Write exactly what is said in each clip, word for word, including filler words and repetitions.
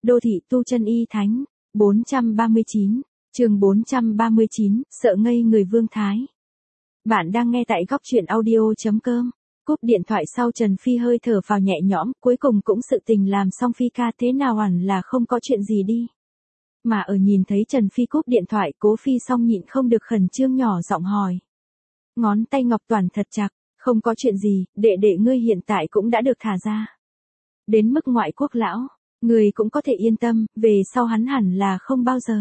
Đô thị tu chân y thánh. bốn trăm ba mươi chín, chương bốn trăm ba mươi chín, sợ ngây người Vương Thái. Bạn đang nghe tại góc truyện audio.com. Cúp điện thoại sau Trần Phi hơi thở phào nhẹ nhõm, cuối cùng cũng sự tình làm xong. Phi ca thế nào hẳn là không có chuyện gì đi. Mà ở nhìn thấy Trần Phi cúp điện thoại, Cố Phi xong nhịn không được khẩn trương nhỏ giọng hỏi. Ngón tay ngọc toàn thật chặt, không có chuyện gì, đệ đệ ngươi hiện tại cũng đã được thả ra. Đến mức ngoại quốc lão, người cũng có thể yên tâm, về sau hắn hẳn là không bao giờ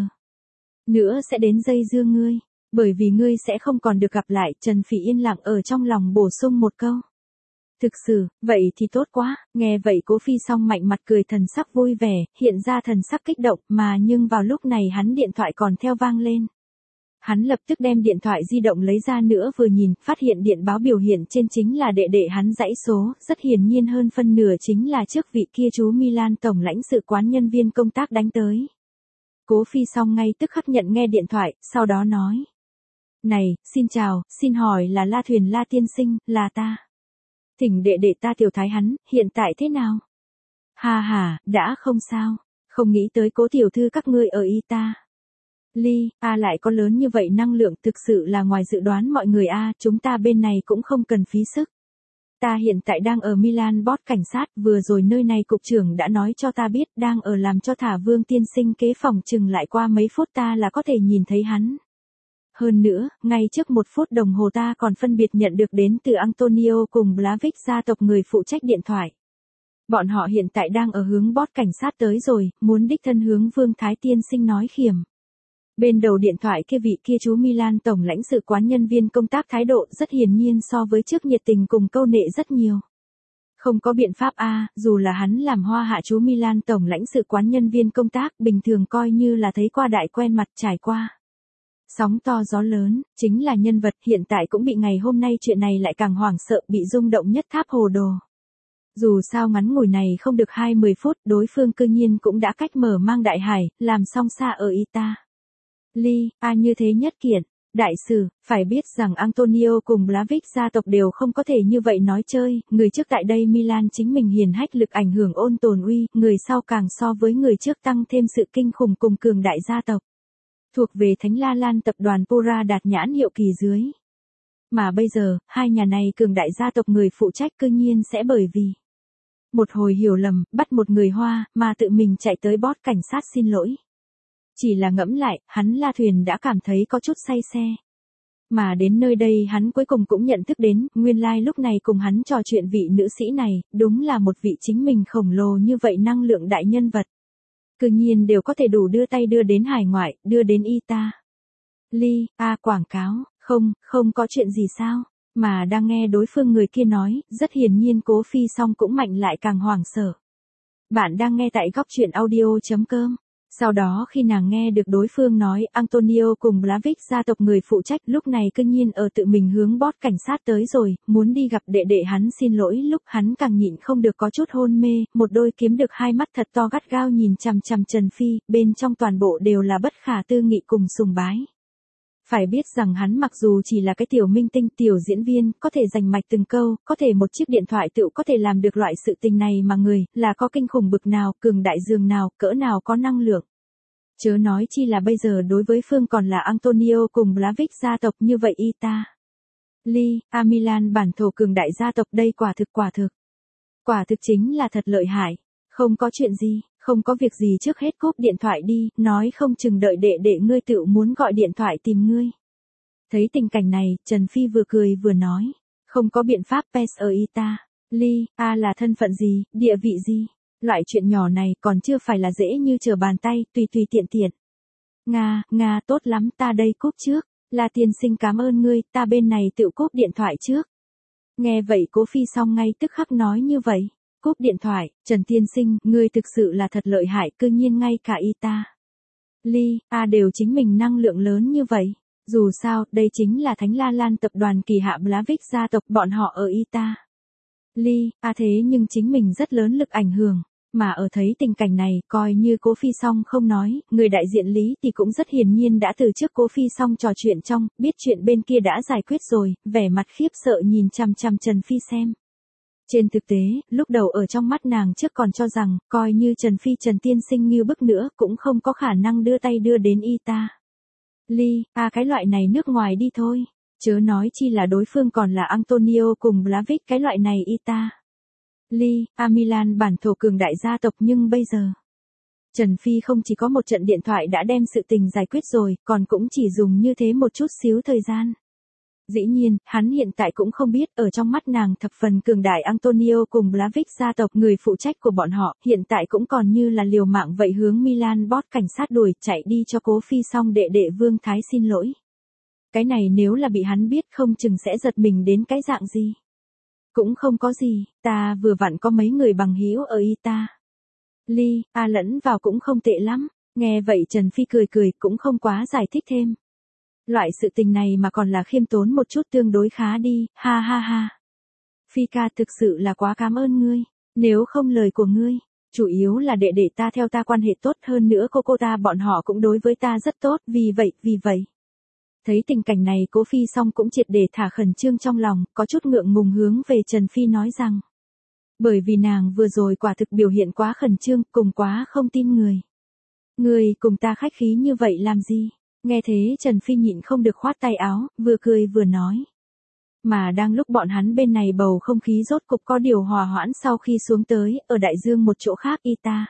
nữa sẽ đến dây dưa ngươi, bởi vì ngươi sẽ không còn được gặp lại. Trần Phi yên lặng ở trong lòng bổ sung một câu. Thực sự, vậy thì tốt quá. Nghe vậy Cố Phi xong mạnh mặt cười, thần sắc vui vẻ, hiện ra thần sắc kích động, mà nhưng vào lúc này hắn điện thoại còn theo vang lên. Hắn lập tức đem điện thoại di động lấy ra nữa vừa nhìn, phát hiện điện báo biểu hiện trên chính là đệ đệ hắn dãy số, rất hiển nhiên hơn phân nửa chính là trước vị kia chú Milan tổng lãnh sự quán nhân viên công tác đánh tới. Cố Phi xong ngay tức khắc nhận nghe điện thoại, sau đó nói. Này, xin chào, xin hỏi là La Thuyền La tiên sinh, là ta. Thỉnh đệ đệ ta Tiểu Thái hắn, hiện tại thế nào? Ha ha, đã không sao, không nghĩ tới Cố tiểu thư các ngươi ở y ta. Ly, a lại có lớn như vậy năng lượng, thực sự là ngoài dự đoán mọi người a, chúng ta bên này cũng không cần phí sức. Ta hiện tại đang ở Milan Board cảnh sát, vừa rồi nơi này cục trưởng đã nói cho ta biết, đang ở làm cho thả Vương tiên sinh kế, phòng chừng lại qua mấy phút ta là có thể nhìn thấy hắn. Hơn nữa, ngay trước một phút đồng hồ ta còn phân biệt nhận được đến từ Antonio cùng Blavic gia tộc người phụ trách điện thoại. Bọn họ hiện tại đang ở hướng Board cảnh sát tới rồi, muốn đích thân hướng Vương Thái tiên sinh nói khiểm. Bên đầu điện thoại kia vị kia chú Milan tổng lãnh sự quán nhân viên công tác thái độ rất hiển nhiên so với trước nhiệt tình cùng câu nệ rất nhiều. Không có biện pháp a, dù là hắn làm hoa hạ chú Milan tổng lãnh sự quán nhân viên công tác, bình thường coi như là thấy qua đại quen mặt, trải qua sóng to gió lớn, chính là nhân vật, hiện tại cũng bị ngày hôm nay chuyện này lại càng hoảng sợ, bị rung động nhất tháp hồ đồ. Dù sao ngắn ngủi này không được hai mươi phút, đối phương cư nhiên cũng đã cách mở mang đại hải, làm xong xa ở Ita. Ly, a à như thế nhất kiện, đại sử, phải biết rằng Antonio cùng Blavic gia tộc đều không có thể như vậy nói chơi, người trước tại đây Milan chính mình hiển hách lực ảnh hưởng ôn tồn uy, người sau càng so với người trước tăng thêm sự kinh khủng cùng cường đại gia tộc. Thuộc về Thánh La Lan tập đoàn Pura đạt nhãn hiệu kỳ dưới. Mà bây giờ, hai nhà này cường đại gia tộc người phụ trách cư nhiên sẽ bởi vì một hồi hiểu lầm, bắt một người Hoa, mà tự mình chạy tới Board cảnh sát xin lỗi. Chỉ là ngẫm lại, hắn La Thuyền đã cảm thấy có chút say xe. Mà đến nơi đây hắn cuối cùng cũng nhận thức đến, nguyên lai lúc này cùng hắn trò chuyện vị nữ sĩ này, đúng là một vị chính mình khổng lồ như vậy năng lượng đại nhân vật. Cư nhiên đều có thể đủ đưa tay đưa đến hải ngoại, đưa đến Ita. Ly, a à, quảng cáo, không, không có chuyện gì sao, mà đang nghe đối phương người kia nói, rất hiển nhiên Cố Phi xong cũng mạnh lại càng hoảng sợ. Bạn đang nghe tại góc truyện audio.com. Sau đó khi nàng nghe được đối phương nói Antonio cùng Blavic gia tộc người phụ trách lúc này cư nhiên ở tự mình hướng Board cảnh sát tới rồi, muốn đi gặp đệ đệ hắn xin lỗi, lúc hắn càng nhịn không được có chút hôn mê, một đôi kiếm được hai mắt thật to gắt gao nhìn chằm chằm Trần Phi, bên trong toàn bộ đều là bất khả tư nghị cùng sùng bái. Phải biết rằng hắn mặc dù chỉ là cái tiểu minh tinh, tiểu diễn viên, có thể giành mạch từng câu, có thể một chiếc điện thoại tự có thể làm được loại sự tình này mà người, là có kinh khủng bực nào, cường đại dường nào, cỡ nào có năng lượng. Chớ nói chi là bây giờ đối với phương còn là Antonio cùng Blavic gia tộc như vậy Ita. Ly, a Milan bản thổ cường đại gia tộc đây quả thực quả thực. Quả thực chính là thật lợi hại. Không có chuyện gì, không có việc gì trước hết cúp điện thoại đi, nói không chừng đợi đệ đệ ngươi tự muốn gọi điện thoại tìm ngươi. Thấy tình cảnh này, Trần Phi vừa cười vừa nói. Không có biện pháp pes ở Ita. Ly, a là thân phận gì, địa vị gì? Loại chuyện nhỏ này còn chưa phải là dễ như trở bàn tay, tùy tùy tiện tiện. Nga, Nga tốt lắm, ta đây cúp trước. La tiên sinh cảm ơn ngươi, ta bên này tự cúp điện thoại trước. Nghe vậy Cố Phi xong ngay tức khắc nói như vậy. Cúp điện thoại, Trần tiên sinh, ngươi thực sự là thật lợi hại, cư nhiên ngay cả Ita. Ly, a đều chính mình năng lượng lớn như vậy. Dù sao, đây chính là Thánh La Lan tập đoàn kỳ hạ Blavic gia tộc, bọn họ ở Ita. Ly, a thế nhưng chính mình rất lớn lực ảnh hưởng. Mà ở thấy tình cảnh này, coi như Cố Phi xong không nói, người đại diện Lý thì cũng rất hiển nhiên đã từ trước Cố Phi xong trò chuyện trong, biết chuyện bên kia đã giải quyết rồi, vẻ mặt khiếp sợ nhìn chằm chằm Trần Phi xem. Trên thực tế, lúc đầu ở trong mắt nàng trước còn cho rằng, coi như Trần Phi Trần tiên sinh như bức nữa cũng không có khả năng đưa tay đưa đến y ta. Ly, à cái loại này nước ngoài đi thôi. Chớ nói chi là đối phương còn là Antonio cùng Vlahovic cái loại này y ta. Ly, à Milan bản thổ cường đại gia tộc nhưng bây giờ. Trần Phi không chỉ có một trận điện thoại đã đem sự tình giải quyết rồi, còn cũng chỉ dùng như thế một chút xíu thời gian. Dĩ nhiên, hắn hiện tại cũng không biết, ở trong mắt nàng thập phần cường đại Antonio cùng Vlahovic gia tộc người phụ trách của bọn họ, hiện tại cũng còn như là liều mạng vậy hướng Milan boss cảnh sát đuổi chạy đi cho Cố Phi xong đệ đệ Vương Thái xin lỗi. Cái này nếu là bị hắn biết không chừng sẽ giật mình đến cái dạng gì. Cũng không có gì, ta vừa vặn có mấy người bằng hữu ở Ita. Ly, a lẫn vào cũng không tệ lắm, nghe vậy Trần Phi cười cười cũng không quá giải thích thêm. Loại sự tình này mà còn là khiêm tốn một chút tương đối khá đi, ha ha ha. Phi ca thực sự là quá cảm ơn ngươi, nếu không lời của ngươi, chủ yếu là đệ đệ ta theo ta quan hệ tốt hơn nữa cô cô ta bọn họ cũng đối với ta rất tốt, vì vậy, vì vậy. Thấy tình cảnh này Cố Phi xong cũng triệt để thả khẩn trương trong lòng, có chút ngượng ngùng hướng về Trần Phi nói rằng. Bởi vì nàng vừa rồi quả thực biểu hiện quá khẩn trương, cùng quá không tin người. Người cùng ta khách khí như vậy làm gì? Nghe thế Trần Phi nhịn không được khoát tay áo, vừa cười vừa nói. Mà đang lúc bọn hắn bên này bầu không khí rốt cục có điều hòa hoãn sau khi xuống tới, ở đại dương một chỗ khác Ita.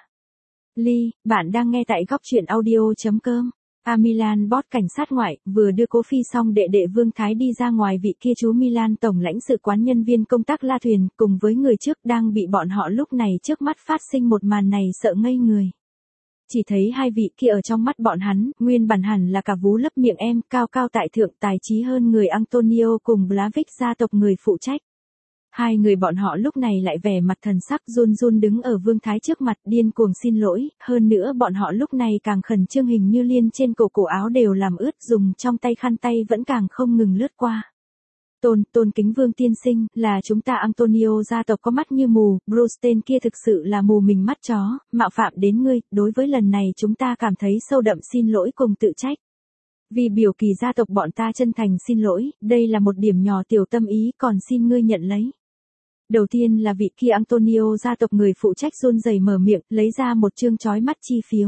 Ly, bạn đang nghe tại góc truyện audio.com. A Milan boss cảnh sát ngoại, vừa đưa Cố Phi xong đệ đệ Vương Thái đi ra ngoài vị kia chú Milan tổng lãnh sự quán nhân viên công tác La Thuyền, cùng với người trước đang bị bọn họ lúc này trước mắt phát sinh một màn này sợ ngây người. Chỉ thấy hai vị kia ở trong mắt bọn hắn, nguyên bản hẳn là cả vú lấp miệng em, cao cao tại thượng tài trí hơn người Antonio cùng Vlahovic gia tộc người phụ trách. Hai người bọn họ lúc này lại vẻ mặt thần sắc run run đứng ở Vương Thái trước mặt điên cuồng xin lỗi, hơn nữa bọn họ lúc này càng khẩn trương hình như liên trên cổ cổ áo đều làm ướt dùng trong tay khăn tay vẫn càng không ngừng lướt qua. Tôn, tôn kính Vương tiên sinh, là chúng ta Antonio gia tộc có mắt như mù, Bruce tên kia thực sự là mù mình mắt chó, mạo phạm đến ngươi, đối với lần này chúng ta cảm thấy sâu đậm xin lỗi cùng tự trách. Vì biểu kỳ gia tộc bọn ta chân thành xin lỗi, đây là một điểm nhỏ tiểu tâm ý còn xin ngươi nhận lấy. Đầu tiên là vị kia Antonio gia tộc người phụ trách run rẩy mở miệng, lấy ra một chương chói mắt chi phiếu.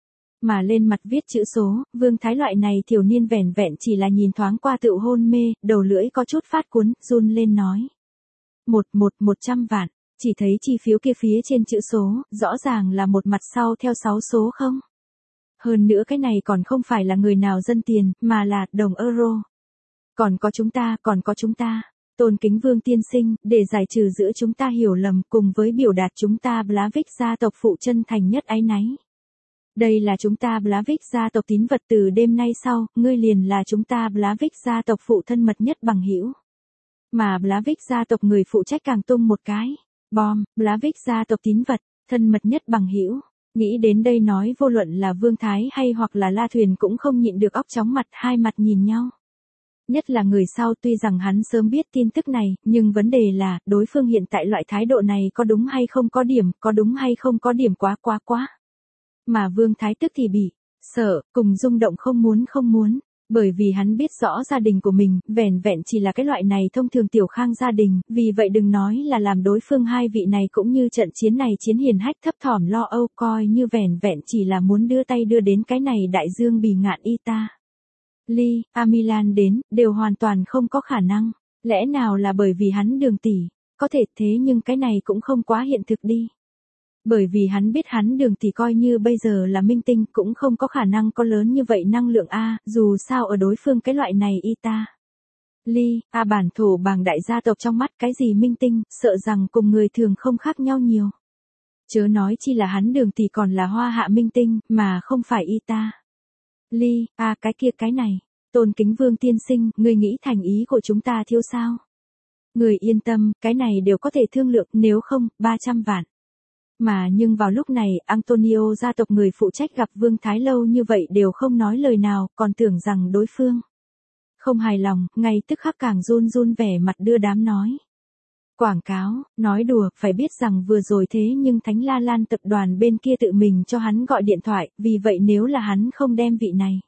Mà lên mặt viết chữ số, Vương Thái loại này thiểu niên vẻn vẹn chỉ là nhìn thoáng qua tự hôn mê, đầu lưỡi có chút phát cuốn, run lên nói. Một, một, một trăm vạn, chỉ thấy chi phiếu kia phía trên chữ số, rõ ràng là một mặt sau theo sáu số không? Hơn nữa cái này còn không phải là người nào dân tiền, mà là đồng euro. Còn có chúng ta, còn có chúng ta. Tôn kính Vương tiên sinh, để giải trừ giữa chúng ta hiểu lầm cùng với biểu đạt chúng ta Vlahovic gia tộc phụ chân thành nhất áy náy. Đây là chúng ta Vlahovic gia tộc tín vật từ đêm nay sau, ngươi liền là chúng ta Vlahovic gia tộc phụ thân mật nhất bằng hữu. Mà Vlahovic gia tộc người phụ trách càng tung một cái. Bom, Vlahovic gia tộc tín vật, thân mật nhất bằng hữu. Nghĩ đến đây nói vô luận là Vương Thái hay hoặc là La Thuyền cũng không nhịn được óc chóng mặt hai mặt nhìn nhau. Nhất là người sau tuy rằng hắn sớm biết tin tức này, nhưng vấn đề là, đối phương hiện tại loại thái độ này có đúng hay không có điểm, có đúng hay không có điểm quá quá quá. Mà Vương Thái tức thì bị, sợ, cùng rung động không muốn không muốn, bởi vì hắn biết rõ gia đình của mình, vẻn vẹn chỉ là cái loại này thông thường tiểu khang gia đình, vì vậy đừng nói là làm đối phương hai vị này cũng như trận chiến này chiến hiền hách thấp thỏm lo âu coi như vẻn vẹn chỉ là muốn đưa tay đưa đến cái này đại dương bì ngạn Ita. Ly, A Milan đến, đều hoàn toàn không có khả năng. Lẽ nào là bởi vì hắn Đường tỷ, có thể thế nhưng cái này cũng không quá hiện thực đi. Bởi vì hắn biết hắn Đường tỷ coi như bây giờ là minh tinh cũng không có khả năng có lớn như vậy năng lượng A, dù sao ở đối phương cái loại này Ita. Ly, A bản thổ bàng đại gia tộc trong mắt cái gì minh tinh, sợ rằng cùng người thường không khác nhau nhiều. Chớ nói chi là hắn Đường tỷ còn là hoa hạ minh tinh, mà không phải Ita. Ly, à cái kia cái này, tôn kính Vương tiên sinh, người nghĩ thành ý của chúng ta thiếu sao? Người yên tâm, cái này đều có thể thương lượng, nếu không, ba trăm vạn. Mà nhưng vào lúc này, Antonio gia tộc người phụ trách gặp Vương Thái lâu như vậy đều không nói lời nào, còn tưởng rằng đối phương không hài lòng, ngay tức khắc càng run run vẻ mặt đưa đám nói. Quảng cáo, nói đùa, phải biết rằng vừa rồi thế nhưng Thánh La Lan tập đoàn bên kia tự mình cho hắn gọi điện thoại, vì vậy nếu là hắn không đem vị này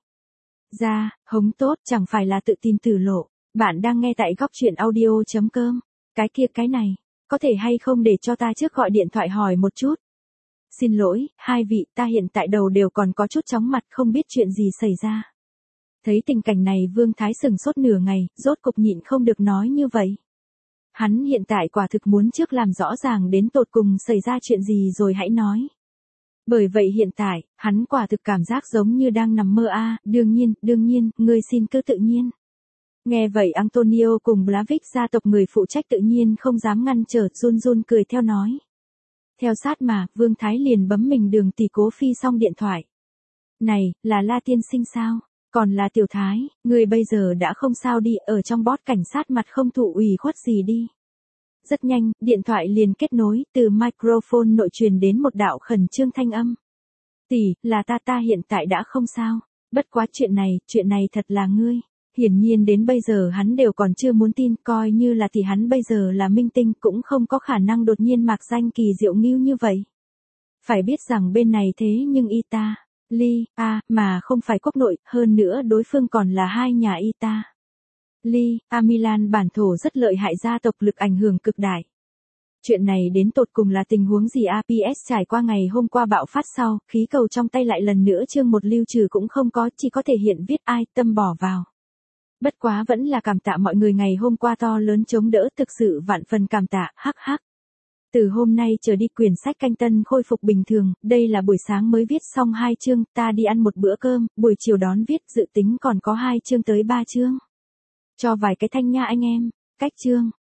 ra, hống tốt chẳng phải là tự tìm tử lộ. Bạn đang nghe tại góc truyện audio.com. Cái kia cái này, có thể hay không để cho ta trước gọi điện thoại hỏi một chút. Xin lỗi, hai vị, ta hiện tại đầu đều còn có chút chóng mặt không biết chuyện gì xảy ra. Thấy tình cảnh này Vương Thái sừng sốt nửa ngày, rốt cục nhịn không được nói như vậy. Hắn hiện tại quả thực muốn trước làm rõ ràng đến tột cùng xảy ra chuyện gì rồi hãy nói. Bởi vậy hiện tại, hắn quả thực cảm giác giống như đang nằm mơ a. À, đương nhiên, đương nhiên, ngươi xin cứ tự nhiên. Nghe vậy Antonio cùng Blavic gia tộc người phụ trách tự nhiên không dám ngăn trở, run run cười theo nói. Theo sát mà, Vương Thái liền bấm mình Đường tỷ Cố Phi xong điện thoại. Này, là La tiên sinh sao? Còn là Tiểu Thái, người bây giờ đã không sao đi, ở trong bót cảnh sát mặt không thụ ủy khuất gì đi. Rất nhanh, điện thoại liền kết nối, từ microphone nội truyền đến một đạo khẩn trương thanh âm. Tỷ, là ta ta hiện tại đã không sao. Bất quá chuyện này, chuyện này thật là ngươi. Hiển nhiên đến bây giờ hắn đều còn chưa muốn tin, coi như là tỷ hắn bây giờ là minh tinh cũng không có khả năng đột nhiên mạc danh kỳ diệu nghiêu như vậy. Phải biết rằng bên này thế nhưng y ta, Ly, a, mà không phải quốc nội, hơn nữa đối phương còn là hai nhà y ta. Ly, a Milan bản thổ rất lợi hại gia tộc lực ảnh hưởng cực đại. Chuyện này đến tột cùng là tình huống gì a pê ét trải qua ngày hôm qua bạo phát sau, khí cầu trong tay lại lần nữa chương một lưu trừ cũng không có, chỉ có thể hiện viết ai tâm bỏ vào. Bất quá vẫn là cảm tạ mọi người ngày hôm qua to lớn chống đỡ, thực sự vạn phần cảm tạ, hắc hắc. Từ hôm nay trở đi quyển sách canh tân khôi phục bình thường, đây là buổi sáng mới viết xong hai chương, ta đi ăn một bữa cơm, buổi chiều đón viết dự tính còn có hai chương tới ba chương. Cho vài cái thanh nha anh em, cách chương.